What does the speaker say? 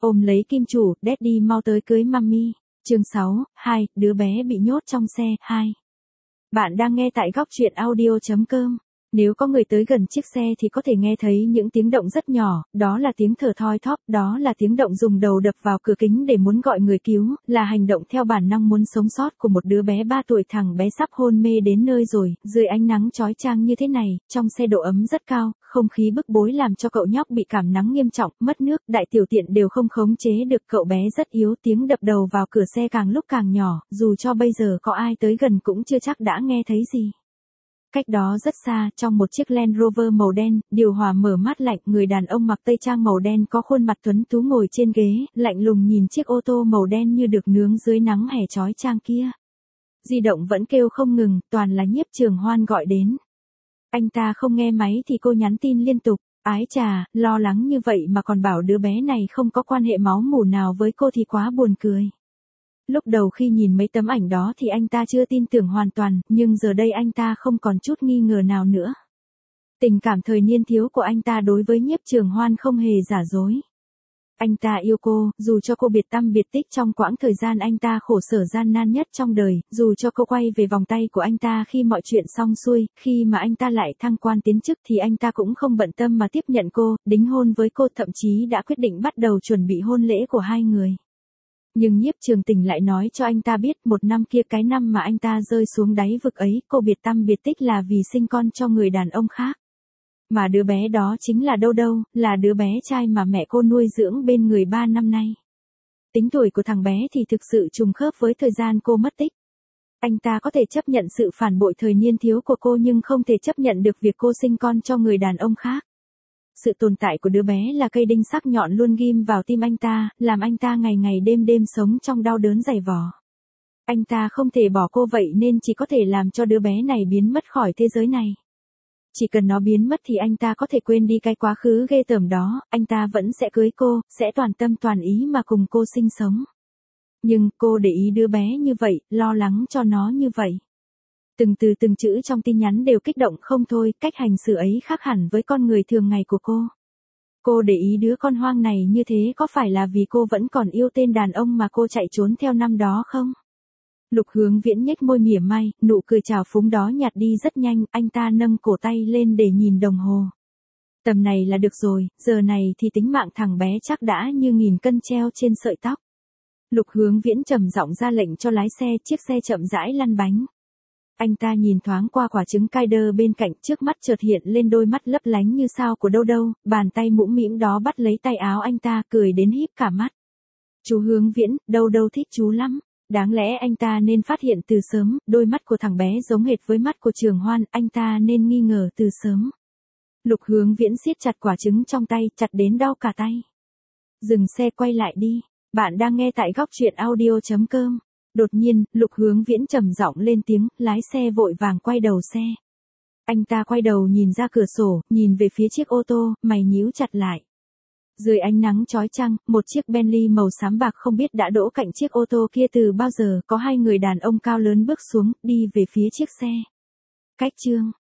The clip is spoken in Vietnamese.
Ôm lấy kim chủ, Daddy mau tới cưới Mummy. Chương 6, đứa bé bị nhốt trong xe, 2. Bạn đang nghe tại góc truyện audio.com. Nếu có người tới gần chiếc xe thì có thể nghe thấy những tiếng động rất nhỏ, đó là tiếng thở thoi thóp, đó là tiếng động dùng đầu đập vào cửa kính để muốn gọi người cứu, là hành động theo bản năng muốn sống sót của một đứa bé 3 tuổi. Thằng bé sắp hôn mê đến nơi rồi, dưới ánh nắng chói chang như thế này, trong xe độ ấm rất cao, không khí bức bối làm cho cậu nhóc bị cảm nắng nghiêm trọng, mất nước, đại tiểu tiện đều không khống chế được. Cậu bé rất yếu, tiếng đập đầu vào cửa xe càng lúc càng nhỏ, dù cho bây giờ có ai tới gần cũng chưa chắc đã nghe thấy gì. Cách đó rất xa, trong một chiếc Land Rover màu đen, điều hòa mở mát lạnh, người đàn ông mặc tây trang màu đen có khuôn mặt tuấn tú ngồi trên ghế, lạnh lùng nhìn chiếc ô tô màu đen như được nướng dưới nắng hè chói chang kia. Di động vẫn kêu không ngừng, toàn là Nhiếp Trường Hoan gọi đến. Anh ta không nghe máy thì cô nhắn tin liên tục, ái chà, lo lắng như vậy mà còn bảo đứa bé này không có quan hệ máu mủ nào với cô thì quá buồn cười. Lúc đầu khi nhìn mấy tấm ảnh đó thì anh ta chưa tin tưởng hoàn toàn, nhưng giờ đây anh ta không còn chút nghi ngờ nào nữa. Tình cảm thời niên thiếu của anh ta đối với Nhiếp Trường Hoan không hề giả dối. Anh ta yêu cô, dù cho cô biệt tăm biệt tích trong quãng thời gian anh ta khổ sở gian nan nhất trong đời, dù cho cô quay về vòng tay của anh ta khi mọi chuyện xong xuôi, khi mà anh ta lại thăng quan tiến chức thì anh ta cũng không bận tâm mà tiếp nhận cô, đính hôn với cô, thậm chí đã quyết định bắt đầu chuẩn bị hôn lễ của hai người. Nhưng Nhiếp Trường Tình lại nói cho anh ta biết một năm kia, cái năm mà anh ta rơi xuống đáy vực ấy, cô biệt tăm biệt tích là vì sinh con cho người đàn ông khác. Mà đứa bé đó chính là Đâu Đâu, là đứa bé trai mà mẹ cô nuôi dưỡng bên người 3 năm nay. Tính tuổi của thằng bé thì thực sự trùng khớp với thời gian cô mất tích. Anh ta có thể chấp nhận sự phản bội thời niên thiếu của cô nhưng không thể chấp nhận được việc cô sinh con cho người đàn ông khác. Sự tồn tại của đứa bé là cây đinh sắc nhọn luôn ghim vào tim anh ta, làm anh ta ngày ngày đêm đêm sống trong đau đớn dày vò. Anh ta không thể bỏ cô vậy nên chỉ có thể làm cho đứa bé này biến mất khỏi thế giới này. Chỉ cần nó biến mất thì anh ta có thể quên đi cái quá khứ ghê tởm đó, anh ta vẫn sẽ cưới cô, sẽ toàn tâm toàn ý mà cùng cô sinh sống. Nhưng cô để ý đứa bé như vậy, lo lắng cho nó như vậy. Từng chữ trong tin nhắn đều kích động không thôi, cách hành xử ấy khác hẳn với con người thường ngày của cô. Cô để ý đứa con hoang này như thế có phải là vì cô vẫn còn yêu tên đàn ông mà cô chạy trốn theo năm đó không? Lục Hướng Viễn nhếch môi mỉa mai, nụ cười trào phúng đó nhạt đi rất nhanh, anh ta nâng cổ tay lên để nhìn đồng hồ. Tầm này là được rồi, giờ này thì tính mạng thằng bé chắc đã như 1000 cân treo trên sợi tóc. Lục Hướng Viễn trầm giọng ra lệnh cho lái xe, chiếc xe chậm rãi lăn bánh. Anh ta nhìn thoáng qua quả trứng Kinder bên cạnh, trước mắt chợt hiện lên đôi mắt lấp lánh như sao của Đâu Đâu, bàn tay mũm mĩm đó bắt lấy tay áo anh ta, cười đến híp cả mắt. Chú Hướng Viễn, Đâu Đâu thích chú lắm. Đáng lẽ anh ta nên phát hiện từ sớm, đôi mắt của thằng bé giống hệt với mắt của Trường Hoan, anh ta nên nghi ngờ từ sớm. Lục Hướng Viễn siết chặt quả trứng trong tay, chặt đến đau cả tay. Dừng xe, quay lại đi. Bạn đang nghe tại góc truyện audio.com. Đột nhiên, Lục Hướng Viễn trầm giọng lên tiếng, lái xe vội vàng quay đầu xe. Anh ta quay đầu nhìn ra cửa sổ, nhìn về phía chiếc ô tô, mày nhíu chặt lại. Dưới ánh nắng chói chang, một chiếc Bentley màu xám bạc không biết đã đỗ cạnh chiếc ô tô kia từ bao giờ, có hai người đàn ông cao lớn bước xuống, đi về phía chiếc xe. Cách chương